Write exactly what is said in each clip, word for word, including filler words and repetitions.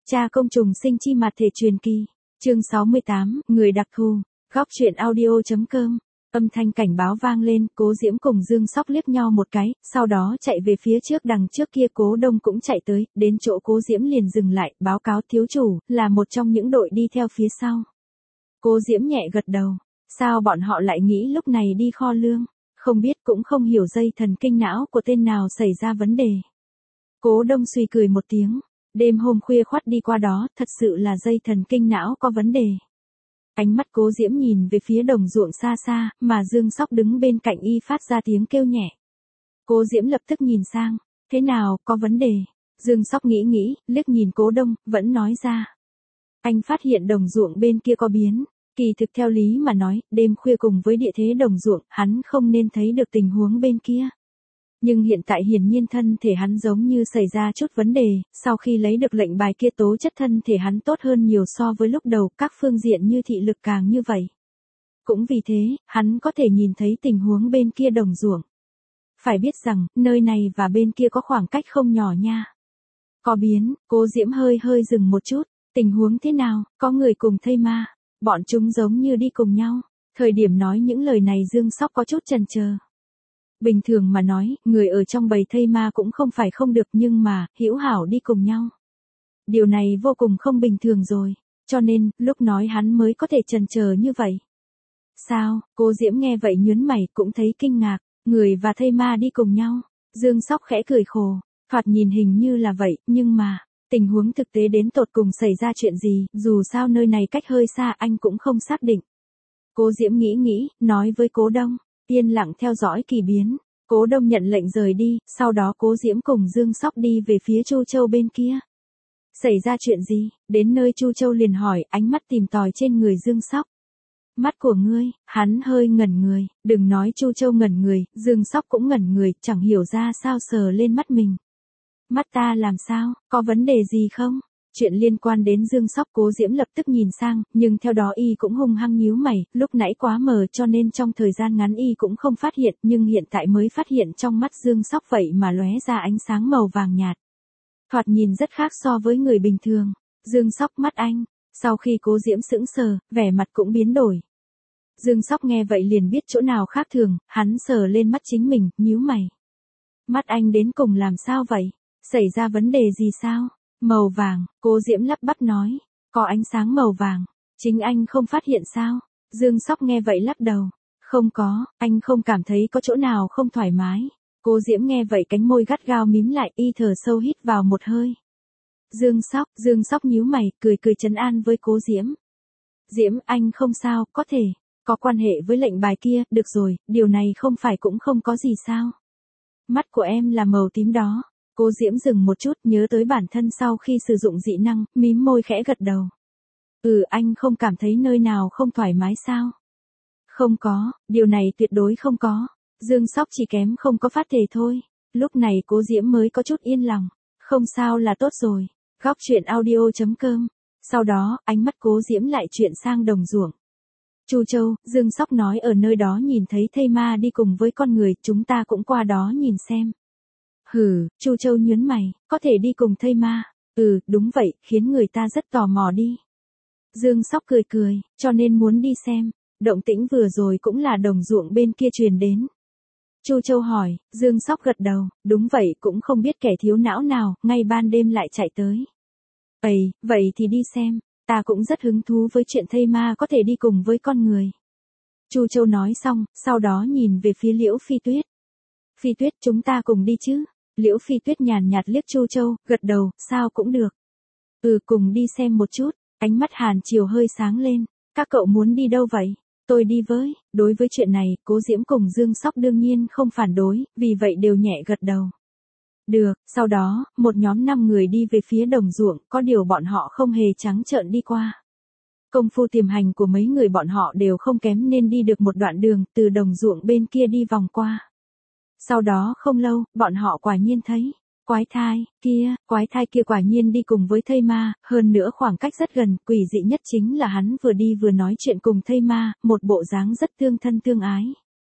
Cha công trùng sinh chi mặt thể truyền kỳ. Chương sáu mươi tám, người đặc thù. Góc truyện audio.com. Âm thanh cảnh báo vang lên, Cố Diễm cùng Dương Sóc liếc nhau một cái, sau đó chạy về phía trước, đằng trước kia Cố Đông cũng chạy tới, đến chỗ Cố Diễm liền dừng lại, báo cáo thiếu chủ, là một trong những đội đi theo phía sau. Cố Diễm nhẹ gật đầu, sao bọn họ lại nghĩ lúc này đi kho lương, không biết cũng không hiểu dây thần kinh não của tên nào xảy ra vấn đề. Cố Đông suy cười một tiếng, đêm hôm khuya khoắt đi qua đó, thật sự là dây thần kinh não có vấn đề. Ánh mắt Cố Diễm nhìn về phía đồng ruộng xa xa, mà Dương Sóc đứng bên cạnh y phát ra tiếng kêu nhẹ. Cố Diễm lập tức nhìn sang, thế nào, có vấn đề? Dương Sóc nghĩ nghĩ, liếc nhìn Cố Đông, vẫn nói ra. Anh phát hiện đồng ruộng bên kia có biến, kỳ thực theo lý mà nói, đêm khuya cùng với địa thế đồng ruộng, hắn không nên thấy được tình huống bên kia. Nhưng hiện tại hiển nhiên thân thể hắn giống như xảy ra chút vấn đề, sau khi lấy được lệnh bài kia tố chất thân thể hắn tốt hơn nhiều so với lúc đầu, các phương diện như thị lực càng như vậy. Cũng vì thế, hắn có thể nhìn thấy tình huống bên kia đồng ruộng. Phải biết rằng, nơi này và bên kia có khoảng cách không nhỏ nha. Có biến, Cố Diễm hơi hơi dừng một chút, tình huống thế nào, có người cùng thây ma, bọn chúng giống như đi cùng nhau. Thời điểm nói những lời này Dương Sóc có chút chần chờ. Bình thường mà nói, người ở trong bầy thây ma cũng không phải không được, nhưng mà, hữu hảo đi cùng nhau. Điều này vô cùng không bình thường rồi, cho nên, lúc nói hắn mới có thể chần chờ như vậy. Sao, Cố Diễm nghe vậy nhớn mày cũng thấy kinh ngạc, người và thây ma đi cùng nhau. Dương Sóc khẽ cười khổ, thoạt nhìn hình như là vậy, nhưng mà, tình huống thực tế đến tột cùng xảy ra chuyện gì, dù sao nơi này cách hơi xa anh cũng không xác định. Cố Diễm nghĩ nghĩ, nói với Cố Đông. Yên lặng theo dõi kỳ biến, Cố Đông nhận lệnh rời đi, sau đó Cố Diễm cùng Dương Sóc đi về phía Chu Châu bên kia. Xảy ra chuyện gì? Đến nơi Chu Châu liền hỏi, ánh mắt tìm tòi trên người Dương Sóc. Mắt của ngươi, hắn hơi ngẩn người, đừng nói Chu Châu ngẩn người, Dương Sóc cũng ngẩn người, chẳng hiểu ra sao sờ lên mắt mình. Mắt ta làm sao, có vấn đề gì không? Chuyện liên quan đến Dương Sóc, Cố Diễm lập tức nhìn sang, nhưng theo đó y cũng hung hăng nhíu mày, lúc nãy quá mờ cho nên trong thời gian ngắn y cũng không phát hiện, nhưng hiện tại mới phát hiện trong mắt Dương Sóc vậy mà lóe ra ánh sáng màu vàng nhạt. Thoạt nhìn rất khác so với người bình thường. Dương Sóc, mắt anh. Sau khi Cố Diễm sững sờ, vẻ mặt cũng biến đổi. Dương Sóc nghe vậy liền biết chỗ nào khác thường, hắn sờ lên mắt chính mình, nhíu mày. Mắt anh đến cùng làm sao vậy? Xảy ra vấn đề gì sao? Màu vàng, Cố Diễm lắp bắp nói, có ánh sáng màu vàng, chính anh không phát hiện sao? Dương Sóc nghe vậy lắc đầu, không có, anh không cảm thấy có chỗ nào không thoải mái. Cố Diễm nghe vậy cánh môi gắt gao mím lại, y thở sâu hít vào một hơi. Dương Sóc, Dương Sóc nhíu mày, cười cười trấn an với Cố Diễm. Diễm, anh không sao, có thể, có quan hệ với lệnh bài kia, được rồi, điều này không phải cũng không có gì sao? Mắt của em là màu tím đó. Cố Diễm dừng một chút, nhớ tới bản thân sau khi sử dụng dị năng, mím môi khẽ gật đầu. Ừ, anh không cảm thấy nơi nào không thoải mái sao? Không có, điều này tuyệt đối không có. Dương Sóc chỉ kém không có phát thể thôi. Lúc này Cố Diễm mới có chút yên lòng. Không sao là tốt rồi. Góc truyện audio.com. Sau đó, ánh mắt Cố Diễm lại chuyển sang đồng ruộng. Chu Châu, Dương Sóc nói ở nơi đó nhìn thấy thây ma đi cùng với con người, chúng ta cũng qua đó nhìn xem. Hừ, Chu Châu nhớn mày, có thể đi cùng thây ma. Ừ, đúng vậy, khiến người ta rất tò mò đi. Dương Sóc cười cười, cho nên muốn đi xem. Động tĩnh vừa rồi cũng là đồng ruộng bên kia truyền đến. Chu Châu hỏi, Dương Sóc gật đầu, đúng vậy, cũng không biết kẻ thiếu não nào, ngay ban đêm lại chạy tới. Ây, vậy thì đi xem, ta cũng rất hứng thú với chuyện thây ma có thể đi cùng với con người. Chu Châu nói xong, sau đó nhìn về phía Liễu Phi Tuyết. Phi Tuyết, chúng ta cùng đi chứ? Liễu Phi Tuyết nhàn nhạt liếc Chu Châu, gật đầu, sao cũng được. Ừ, cùng đi xem một chút. Ánh mắt Hàn Triều hơi sáng lên. Các cậu muốn đi đâu vậy? Tôi đi với. Đối với chuyện này, Cố Diễm cùng Dương Sóc đương nhiên không phản đối, vì vậy đều nhẹ gật đầu. Được, sau đó, một nhóm năm người đi về phía đồng ruộng, có điều bọn họ không hề trắng trợn đi qua. Công phu tiềm hành của mấy người bọn họ đều không kém nên đi được một đoạn đường, từ đồng ruộng bên kia đi vòng qua. Sau đó không lâu, bọn họ quả nhiên thấy, quái thai, kia, quái thai kia quả nhiên đi cùng với thây ma, hơn nữa khoảng cách rất gần, quỷ dị nhất chính là hắn vừa đi vừa nói chuyện cùng thây ma, một bộ dáng rất tương thân tương ái.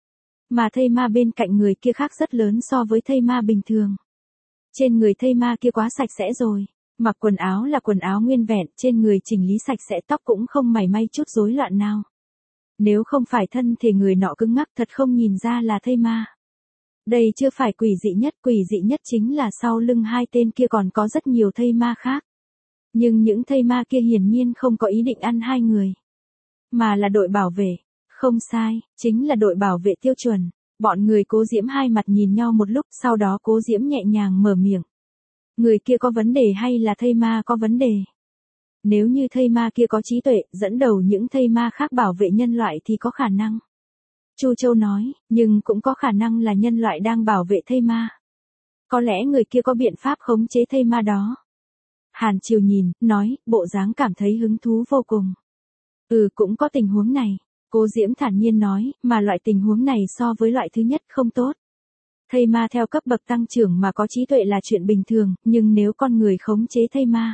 Mà thây ma bên cạnh người kia khác rất lớn so với thây ma bình thường. Trên người thây ma kia quá sạch sẽ rồi. Mặc quần áo là quần áo nguyên vẹn, trên người chỉnh lý sạch sẽ, tóc cũng không mảy may chút rối loạn nào. Nếu không phải thân thể người nọ cứng ngắc thật không nhìn ra là thây ma. Đây chưa phải quỷ dị nhất, quỷ dị nhất chính là sau lưng hai tên kia còn có rất nhiều thây ma khác. Nhưng những thây ma kia hiển nhiên không có ý định ăn hai người, mà là đội bảo vệ. Không sai, chính là đội bảo vệ tiêu chuẩn. Bọn người Cố Diễm hai mặt nhìn nhau một lúc, sau đó Cố Diễm nhẹ nhàng mở miệng. Người kia có vấn đề hay là thây ma có vấn đề? Nếu như thây ma kia có trí tuệ, dẫn đầu những thây ma khác bảo vệ nhân loại thì có khả năng. Chu Châu nói, nhưng cũng có khả năng là nhân loại đang bảo vệ thây ma. Có lẽ người kia có biện pháp khống chế thây ma đó. Hàn Triều nhìn, nói, bộ dáng cảm thấy hứng thú vô cùng. Ừ, cũng có tình huống này. Cố Diễm thản nhiên nói, mà loại tình huống này so với loại thứ nhất không tốt. Thây ma theo cấp bậc tăng trưởng mà có trí tuệ là chuyện bình thường, nhưng nếu con người khống chế thây ma,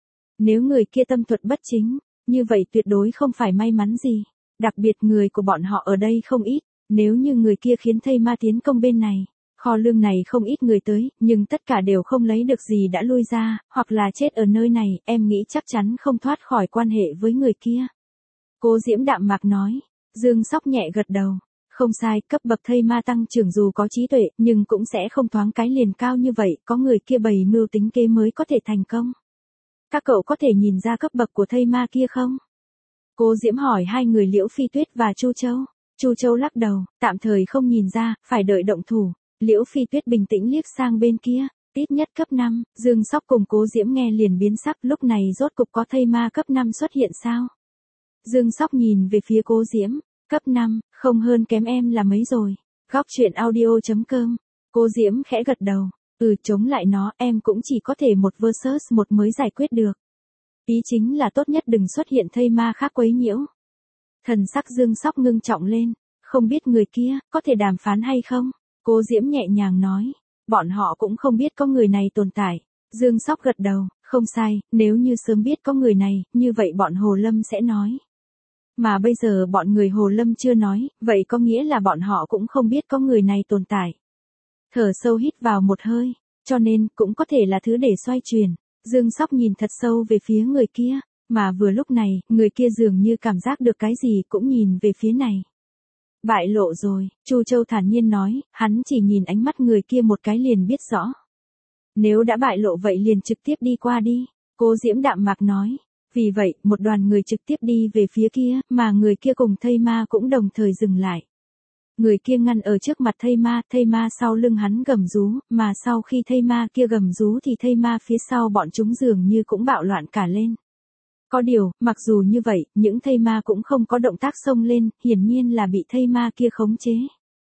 nếu người kia tâm thuật bất chính, như vậy tuyệt đối không phải may mắn gì. Đặc biệt người của bọn họ ở đây không ít, nếu như người kia khiến thây ma tiến công bên này, kho lương này không ít người tới, nhưng tất cả đều không lấy được gì đã lui ra, hoặc là chết ở nơi này, em nghĩ chắc chắn không thoát khỏi quan hệ với người kia. Cố Diễm đạm mạc nói, Dương Sóc nhẹ gật đầu. Không sai, cấp bậc thây ma tăng trưởng dù có trí tuệ, nhưng cũng sẽ không thoáng cái liền cao như vậy, có người kia bày mưu tính kế mới có thể thành công. Các cậu có thể nhìn ra cấp bậc của thây ma kia không? Cố Diễm hỏi hai người Liễu Phi Tuyết và Chu Châu. Chu Châu lắc đầu, tạm thời không nhìn ra, phải đợi động thủ. Liễu Phi Tuyết bình tĩnh liếc sang bên kia, ít nhất cấp năm, Dương Sóc cùng Cố Diễm nghe liền biến sắc, lúc này rốt cục có thây ma cấp năm xuất hiện sao? Dương Sóc nhìn về phía Cố Diễm, cấp năm, không hơn kém em là mấy rồi. Góc truyện audio.com. Cố Diễm khẽ gật đầu, ừ, chống lại nó, em cũng chỉ có thể một versus một mới giải quyết được. Ý chính là tốt nhất đừng xuất hiện thây ma khác quấy nhiễu. Thần sắc Dương Sóc ngưng trọng lên, không biết người kia, có thể đàm phán hay không? Cố Diễm nhẹ nhàng nói, bọn họ cũng không biết có người này tồn tại. Dương Sóc gật đầu, không sai, nếu như sớm biết có người này, như vậy bọn Hồ Lâm sẽ nói. Mà bây giờ bọn người Hồ Lâm chưa nói, vậy có nghĩa là bọn họ cũng không biết có người này tồn tại. Thở sâu hít vào một hơi, cho nên cũng có thể là thứ để xoay chuyển. Dương Sóc nhìn thật sâu về phía người kia, mà vừa lúc này, người kia dường như cảm giác được cái gì cũng nhìn về phía này. Bại lộ rồi, Chu Châu thản nhiên nói, hắn chỉ nhìn ánh mắt người kia một cái liền biết rõ. Nếu đã bại lộ vậy liền trực tiếp đi qua đi, Cố Diễm đạm mạc nói. Vì vậy, một đoàn người trực tiếp đi về phía kia, mà người kia cùng thây ma cũng đồng thời dừng lại. Người kia ngăn ở trước mặt thây ma, thây ma sau lưng hắn gầm rú, mà sau khi thây ma kia gầm rú thì thây ma phía sau bọn chúng dường như cũng bạo loạn cả lên. Có điều, mặc dù như vậy, những thây ma cũng không có động tác xông lên, hiển nhiên là bị thây ma kia khống chế.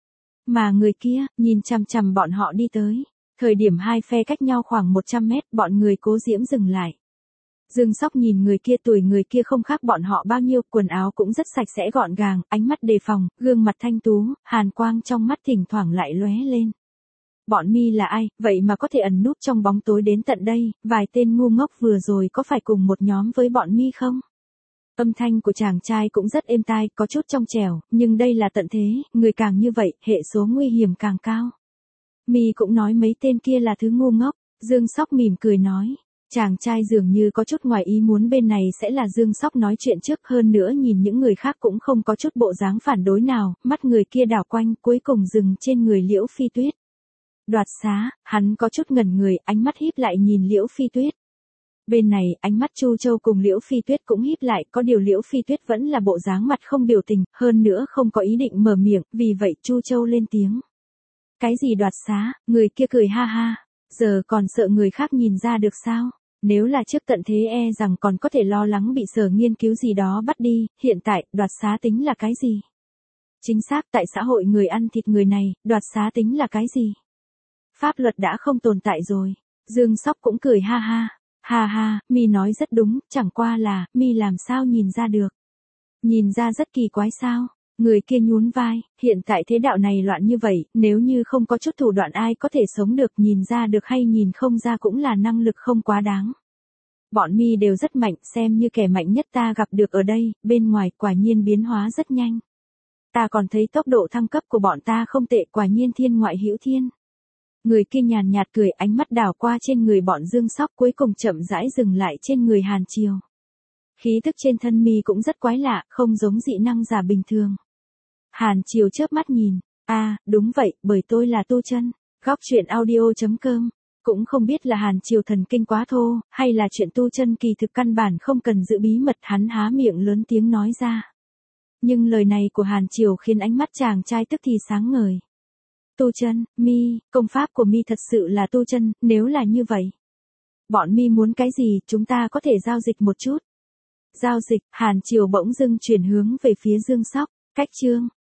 Mà người kia, nhìn chằm chằm bọn họ đi tới. Thời điểm hai phe cách nhau khoảng một trăm mét, bọn người Cố Diễm dừng lại. Dương Sóc nhìn người kia, tuổi người kia không khác bọn họ bao nhiêu, quần áo cũng rất sạch sẽ gọn gàng, ánh mắt đề phòng, gương mặt thanh tú, hàn quang trong mắt thỉnh thoảng lại lóe lên. Bọn mi là ai, vậy mà có thể ẩn núp trong bóng tối đến tận đây, vài tên ngu ngốc vừa rồi có phải cùng một nhóm với bọn mi không? Âm thanh của chàng trai cũng rất êm tai, có chút trong trẻo, nhưng đây là tận thế, người càng như vậy, hệ số nguy hiểm càng cao. Mi cũng nói mấy tên kia là thứ ngu ngốc, Dương Sóc mỉm cười nói. Chàng trai dường như có chút ngoài ý muốn bên này sẽ là Dương Sóc nói chuyện trước, hơn nữa nhìn những người khác cũng không có chút bộ dáng phản đối nào, mắt người kia đảo quanh cuối cùng dừng trên người Liễu Phi Tuyết. Đoạt xá, hắn có chút ngẩn người, ánh mắt híp lại nhìn Liễu Phi Tuyết. Bên này, ánh mắt Chu Châu cùng Liễu Phi Tuyết cũng híp lại, có điều Liễu Phi Tuyết vẫn là bộ dáng mặt không biểu tình, hơn nữa không có ý định mở miệng, vì vậy Chu Châu lên tiếng. Cái gì đoạt xá, người kia cười ha ha, giờ còn sợ người khác nhìn ra được sao? Nếu là trước tận thế e rằng còn có thể lo lắng bị sở nghiên cứu gì đó bắt đi, hiện tại, đoạt xá tính là cái gì? Chính xác, tại xã hội người ăn thịt người này, đoạt xá tính là cái gì? Pháp luật đã không tồn tại rồi. Dương Sóc cũng cười ha ha. Ha ha, mi nói rất đúng, chẳng qua là, mi làm sao nhìn ra được? Nhìn ra rất kỳ quái sao? Người kia nhún vai, hiện tại thế đạo này loạn như vậy, nếu như không có chút thủ đoạn ai có thể sống được, nhìn ra được hay nhìn không ra cũng là năng lực không quá đáng. Bọn mi đều rất mạnh, xem như kẻ mạnh nhất ta gặp được ở đây, bên ngoài quả nhiên biến hóa rất nhanh. Ta còn thấy tốc độ thăng cấp của bọn ta không tệ, quả nhiên thiên ngoại hữu thiên. Người kia nhàn nhạt cười, ánh mắt đảo qua trên người bọn Dương Sóc, cuối cùng chậm rãi dừng lại trên người Hàn Triều. Khí tức trên thân mi cũng rất quái lạ, không giống dị năng giả bình thường. Hàn Triều chớp mắt nhìn, a à, đúng vậy, bởi tôi là Tu Chân. Góc truyện audio chấm com. Cũng không biết là Hàn Triều thần kinh quá thô, hay là chuyện tu chân kỳ thực căn bản không cần giữ bí mật, hắn há miệng lớn tiếng nói ra. Nhưng lời này của Hàn Triều khiến ánh mắt chàng trai tức thì sáng ngời. Tu chân, mi, công pháp của mi thật sự là tu chân, nếu là như vậy. Bọn mi muốn cái gì, chúng ta có thể giao dịch một chút. Giao dịch, Hàn Triều bỗng dưng chuyển hướng về phía Dương Sóc, cách chương.